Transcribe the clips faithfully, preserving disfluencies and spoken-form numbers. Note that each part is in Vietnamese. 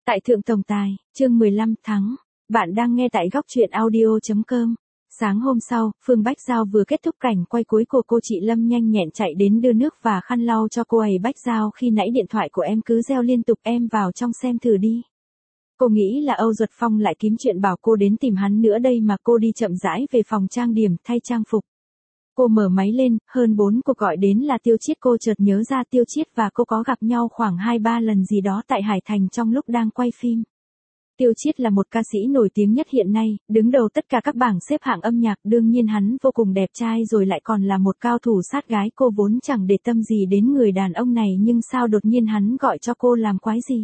Tại Thượng Tổng Tài, chương mười lăm tháng, bạn đang nghe tại góc truyện audio.com. Sáng hôm sau, Phương Bách Giao vừa kết thúc cảnh quay cuối của cô chị Lâm nhanh nhẹn chạy đến đưa nước và khăn lau cho cô ấy. Bách Giao, khi nãy điện thoại của em cứ reo liên tục, em vào trong xem thử đi. Cô nghĩ là Âu Duật Phong lại kiếm chuyện bảo cô đến tìm hắn nữa đây mà. Cô đi chậm rãi về phòng trang điểm thay trang phục. Cô mở máy lên, hơn bốn cuộc gọi đến là Tiêu Chiết. Cô chợt nhớ ra Tiêu Chiết và cô có gặp nhau khoảng hai ba lần gì đó tại Hải Thành trong lúc đang quay phim. Tiêu Chiết là một ca sĩ nổi tiếng nhất hiện nay, đứng đầu tất cả các bảng xếp hạng âm nhạc. Đương nhiên hắn vô cùng đẹp trai rồi lại còn là một cao thủ sát gái. Cô vốn chẳng để tâm gì đến người đàn ông này, nhưng sao đột nhiên hắn gọi cho cô làm quái gì.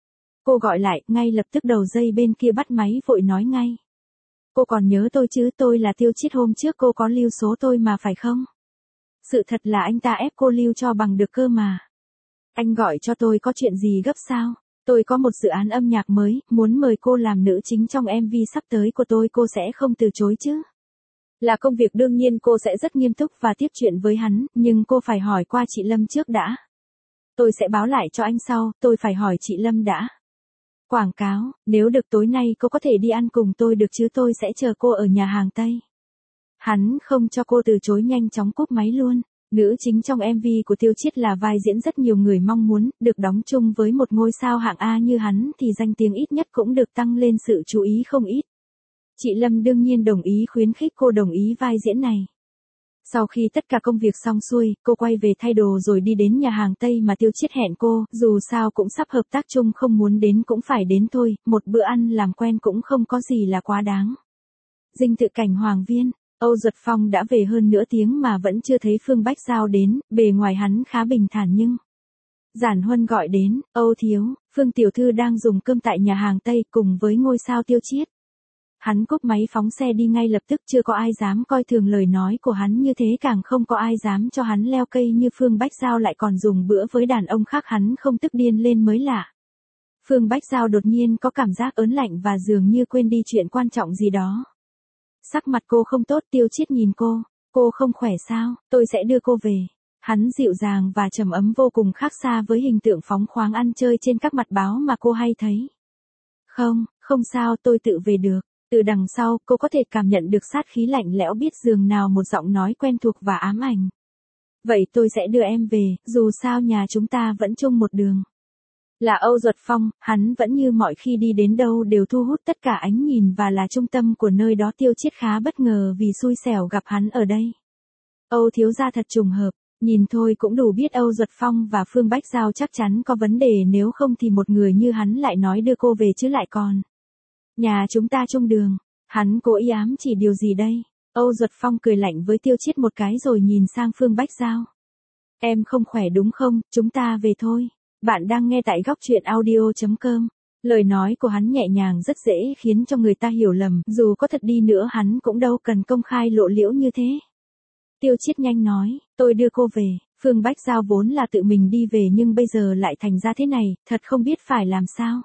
Cô gọi lại, ngay lập tức đầu dây bên kia bắt máy vội nói ngay. Cô còn nhớ tôi chứ, tôi là Tiêu Chiết, hôm trước cô có lưu số tôi mà phải không? Sự thật là anh ta ép cô lưu cho bằng được cơ mà. Anh gọi cho tôi có chuyện gì gấp sao? Tôi có một dự án âm nhạc mới, muốn mời cô làm nữ chính trong em vê sắp tới của tôi, cô sẽ không từ chối chứ? Là công việc đương nhiên cô sẽ rất nghiêm túc và tiếp chuyện với hắn, nhưng cô phải hỏi qua chị Lâm trước đã. Tôi sẽ báo lại cho anh sau, tôi phải hỏi chị Lâm đã. Quảng cáo, nếu được tối nay cô có thể đi ăn cùng tôi được chứ, tôi sẽ chờ cô ở nhà hàng Tây. Hắn không cho cô từ chối, nhanh chóng cúp máy luôn. Nữ chính trong em vê của Tiêu Chiết là vai diễn rất nhiều người mong muốn, được đóng chung với một ngôi sao hạng A như hắn thì danh tiếng ít nhất cũng được tăng lên sự chú ý không ít. Chị Lâm đương nhiên đồng ý, khuyến khích cô đồng ý vai diễn này. Sau khi tất cả công việc xong xuôi, cô quay về thay đồ rồi đi đến nhà hàng Tây mà Tiêu Chiết hẹn cô, dù sao cũng sắp hợp tác chung, không muốn đến cũng phải đến thôi, một bữa ăn làm quen cũng không có gì là quá đáng. Dinh thự cảnh Hoàng Viên, Âu Duật Phong đã về hơn nửa tiếng mà vẫn chưa thấy Phương Bách Giao đến, bề ngoài hắn khá bình thản nhưng... Giản Huân gọi đến, Âu thiếu, Phương tiểu thư đang dùng cơm tại nhà hàng Tây cùng với ngôi sao Tiêu Chiết. Hắn cúp máy phóng xe đi ngay lập tức, chưa có ai dám coi thường lời nói của hắn như thế, càng không có ai dám cho hắn leo cây như Phương Bách Giao lại còn dùng bữa với đàn ông khác, hắn không tức điên lên mới lạ. Phương Bách Giao đột nhiên có cảm giác ớn lạnh và dường như quên đi chuyện quan trọng gì đó. Sắc mặt cô không tốt. Tiêu Chiết nhìn cô, cô không khỏe sao, tôi sẽ đưa cô về. Hắn dịu dàng và trầm ấm vô cùng, khác xa với hình tượng phóng khoáng ăn chơi trên các mặt báo mà cô hay thấy. Không, không sao, tôi tự về được. Từ đằng sau, cô có thể cảm nhận được sát khí lạnh lẽo, biết dường nào một giọng nói quen thuộc và ám ảnh. Vậy tôi sẽ đưa em về, dù sao nhà chúng ta vẫn chung một đường. Là Âu Duật Phong, hắn vẫn như mọi khi đi đến đâu đều thu hút tất cả ánh nhìn và là trung tâm của nơi đó. Tiêu Chiết khá bất ngờ vì xui xẻo gặp hắn ở đây. Âu thiếu gia thật trùng hợp, nhìn thôi cũng đủ biết Âu Duật Phong và Phương Bách Giao chắc chắn có vấn đề, nếu không thì một người như hắn lại nói đưa cô về chứ lại còn. Nhà chúng ta chung đường, hắn cố ý ám chỉ điều gì đây? Âu Duật Phong cười lạnh với Tiêu Chiết một cái rồi nhìn sang Phương Bách Giao. Em không khỏe đúng không, chúng ta về thôi. Bạn đang nghe tại góc truyện audio.com. Lời nói của hắn nhẹ nhàng rất dễ khiến cho người ta hiểu lầm, dù có thật đi nữa hắn cũng đâu cần công khai lộ liễu như thế. Tiêu Chiết nhanh nói, tôi đưa cô về. Phương Bách Giao vốn là tự mình đi về nhưng bây giờ lại thành ra thế này, thật không biết phải làm sao.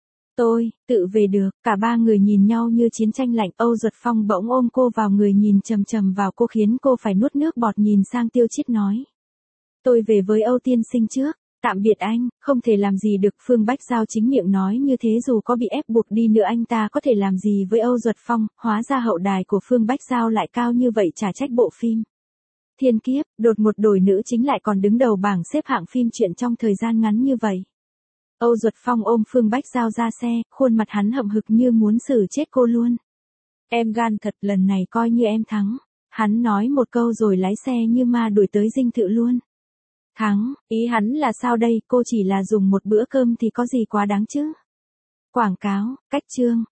Tôi, tự về được. Cả ba người nhìn nhau như chiến tranh lạnh. Âu Duật Phong bỗng ôm cô vào người, nhìn chầm chầm vào cô khiến cô phải nuốt nước bọt, nhìn sang Tiêu Chiết nói. Tôi về với Âu tiên sinh trước. Tạm biệt anh, không thể làm gì được. Phương Bách Giao chính miệng nói như thế, dù có bị ép buộc đi nữa anh ta có thể làm gì với Âu Duật Phong, hóa ra hậu đài của Phương Bách Giao lại cao như vậy, chả trách bộ phim Thiên Kiếp, đột một đổi nữ chính lại còn đứng đầu bảng xếp hạng phim truyện trong thời gian ngắn như vậy. Âu Duật Phong ôm Phương Bách Giao ra xe, khuôn mặt hắn hậm hực như muốn xử chết cô luôn. Em gan thật, lần này coi như em thắng. Hắn nói một câu rồi lái xe như ma đuổi tới dinh thự luôn. Thắng, ý hắn là sao đây, cô chỉ là dùng một bữa cơm thì có gì quá đáng chứ. Quảng cáo, cách chương,